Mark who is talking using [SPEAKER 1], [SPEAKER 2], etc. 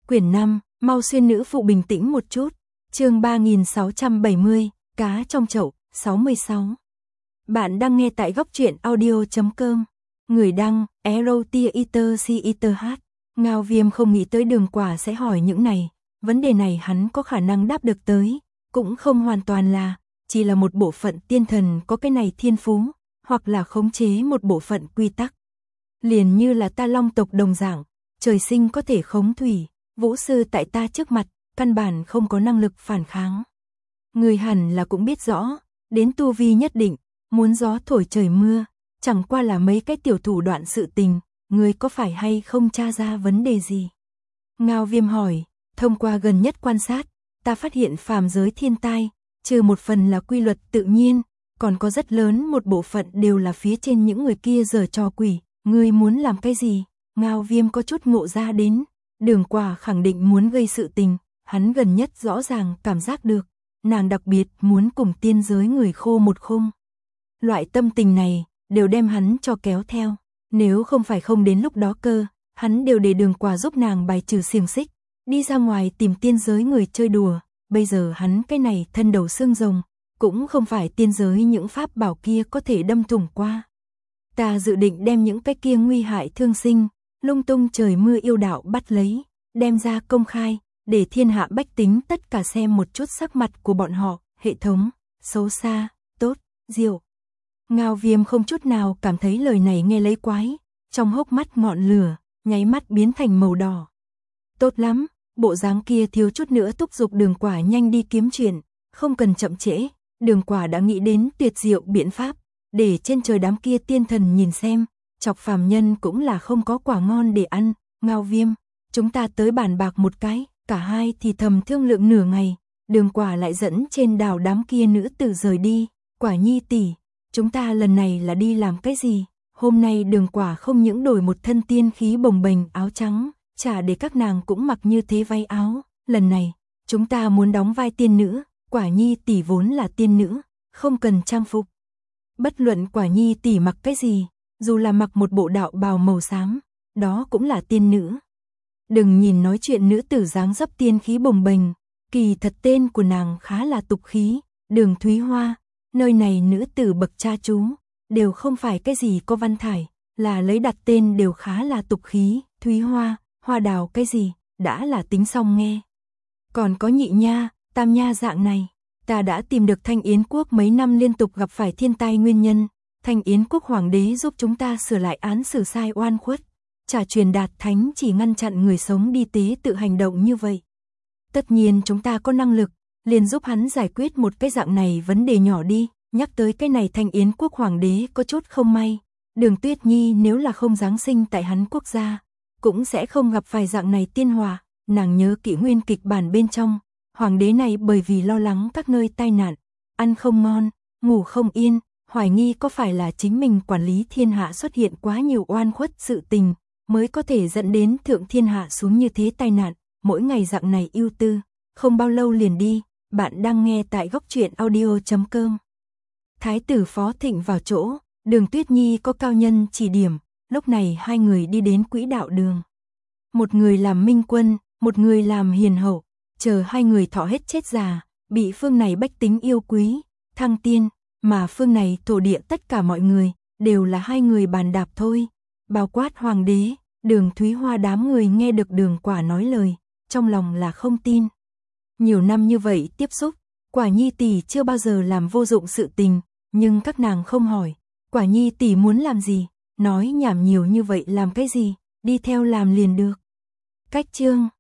[SPEAKER 1] Quyển 5, mau xuyên nữ phụ bình tĩnh một chút. Chương 3670, cá trong chậu, 66. Bạn đang nghe tại góc truyện audio.com. Người đăng, Erotiaiter. Ngao Viêm không nghĩ tới Đường Quả sẽ hỏi những này. Vấn đề này hắn có khả năng đáp được tới. Cũng không hoàn toàn là, chỉ là một bộ phận tiên thần có cái này thiên phú, hoặc là khống chế một bộ phận quy tắc. Liền như là ta Long tộc đồng dạng, trời sinh có thể khống thủy, vũ sư tại ta trước mặt, căn bản không có năng lực phản kháng. Người hẳn là cũng biết rõ, đến tu vi nhất định, muốn gió thổi trời mưa, chẳng qua là mấy cái tiểu thủ đoạn sự tình, người có phải hay không tra ra vấn đề gì? Ngao Viêm hỏi, thông qua gần nhất quan sát, ta phát hiện phàm giới thiên tai, trừ một phần là quy luật tự nhiên, còn có rất lớn một bộ phận đều là phía trên những người kia giở trò quỷ, ngươi muốn làm cái gì? Ngao Viêm có chút ngộ ra đến, Đường Quả khẳng định muốn gây sự tình, hắn gần nhất rõ ràng cảm giác được, nàng đặc biệt muốn cùng tiên giới người khô một khung. Loại tâm tình này, đều đem hắn cho kéo theo, nếu không phải không đến lúc đó cơ, hắn đều để Đường Quả giúp nàng bài trừ xiềng xích, đi ra ngoài tìm tiên giới người chơi đùa, bây giờ hắn cái này thân đầu xương rồng, cũng không phải tiên giới những pháp bảo kia có thể đâm thủng qua. Ta dự định đem những cái kia nguy hại thương sinh, lung tung trời mưa yêu đạo bắt lấy, đem ra công khai, để thiên hạ bách tính tất cả xem một chút sắc mặt của bọn họ, hệ thống, xấu xa, tốt, diệu. Ngao Viêm không chút nào cảm thấy lời này nghe lấy quái, trong hốc mắt ngọn lửa, nháy mắt biến thành màu đỏ. Tốt lắm, bộ dáng kia thiếu chút nữa thúc giục Đường Quả nhanh đi kiếm chuyện, không cần chậm trễ, Đường Quả đã nghĩ đến tuyệt diệu biện pháp, để trên trời đám kia tiên thần nhìn xem, chọc phàm nhân cũng là không có quả ngon để ăn. Ngao Viêm, chúng ta tới bàn bạc một cái, cả hai thì thầm thương lượng nửa ngày, Đường Quả lại dẫn trên đảo đám kia nữ tử rời đi. Quả Nhi tỷ, chúng ta lần này là đi làm cái gì? Hôm nay Đường Quả không những đổi một thân tiên khí bồng bềnh áo trắng, chả để các nàng cũng mặc như thế váy áo, lần này, chúng ta muốn đóng vai tiên nữ, Quả Nhi tỷ vốn là tiên nữ, không cần trang phục. Bất luận Quả Nhi tỷ mặc cái gì, dù là mặc một bộ đạo bào màu xám, đó cũng là tiên nữ. Đừng nhìn nói chuyện nữ tử dáng dấp tiên khí bồng bềnh, kỳ thật tên của nàng khá là tục khí, Đường Thúy Hoa, nơi này nữ tử bậc cha chú, đều không phải cái gì có văn thải, là lấy đặt tên đều khá là tục khí, Thúy Hoa, Hoa Đào cái gì, đã là tính xong nghe. Còn có Nhị Nha, Tam Nha dạng này, ta đã tìm được Thanh Yến quốc mấy năm liên tục gặp phải thiên tai nguyên nhân, Thanh Yến quốc hoàng đế giúp chúng ta sửa lại án xử sai oan khuất, trả truyền đạt thánh chỉ ngăn chặn người sống đi tế tự hành động như vậy. Tất nhiên chúng ta có năng lực, liền giúp hắn giải quyết một cái dạng này vấn đề nhỏ đi. Nhắc tới cái này Thanh Yến quốc hoàng đế có chút không may, Đường Tuyết Nhi nếu là không giáng sinh tại hắn quốc gia, cũng sẽ không gặp phải dạng này tiên họa. Nàng nhớ kỹ nguyên kịch bản bên trong, hoàng đế này bởi vì lo lắng các nơi tai nạn, ăn không ngon, ngủ không yên, hoài nghi có phải là chính mình quản lý thiên hạ xuất hiện quá nhiều oan khuất sự tình, mới có thể dẫn đến thượng thiên hạ xuống như thế tai nạn, mỗi ngày dạng này ưu tư, không bao lâu liền đi. Bạn đang nghe tại góc truyện audio.com. Thái tử Phó Thịnh vào chỗ, Đường Tuyết Nhi có cao nhân chỉ điểm, lúc này hai người đi đến quỹ đạo đường. Một người làm minh quân, một người làm hiền hậu, chờ hai người thọ hết chết già, bị phương này bách tính yêu quý, thăng tiên, mà phương này thổ địa tất cả mọi người, đều là hai người bàn đạp thôi. Bao quát hoàng đế, Đường Thúy Hoa đám người nghe được Đường Quả nói lời, trong lòng là không tin. Nhiều năm như vậy tiếp xúc, Quả Nhi tỷ chưa bao giờ làm vô dụng sự tình, nhưng các nàng không hỏi, Quả Nhi tỷ muốn làm gì, nói nhảm nhiều như vậy làm cái gì, đi theo làm liền được. Cách chương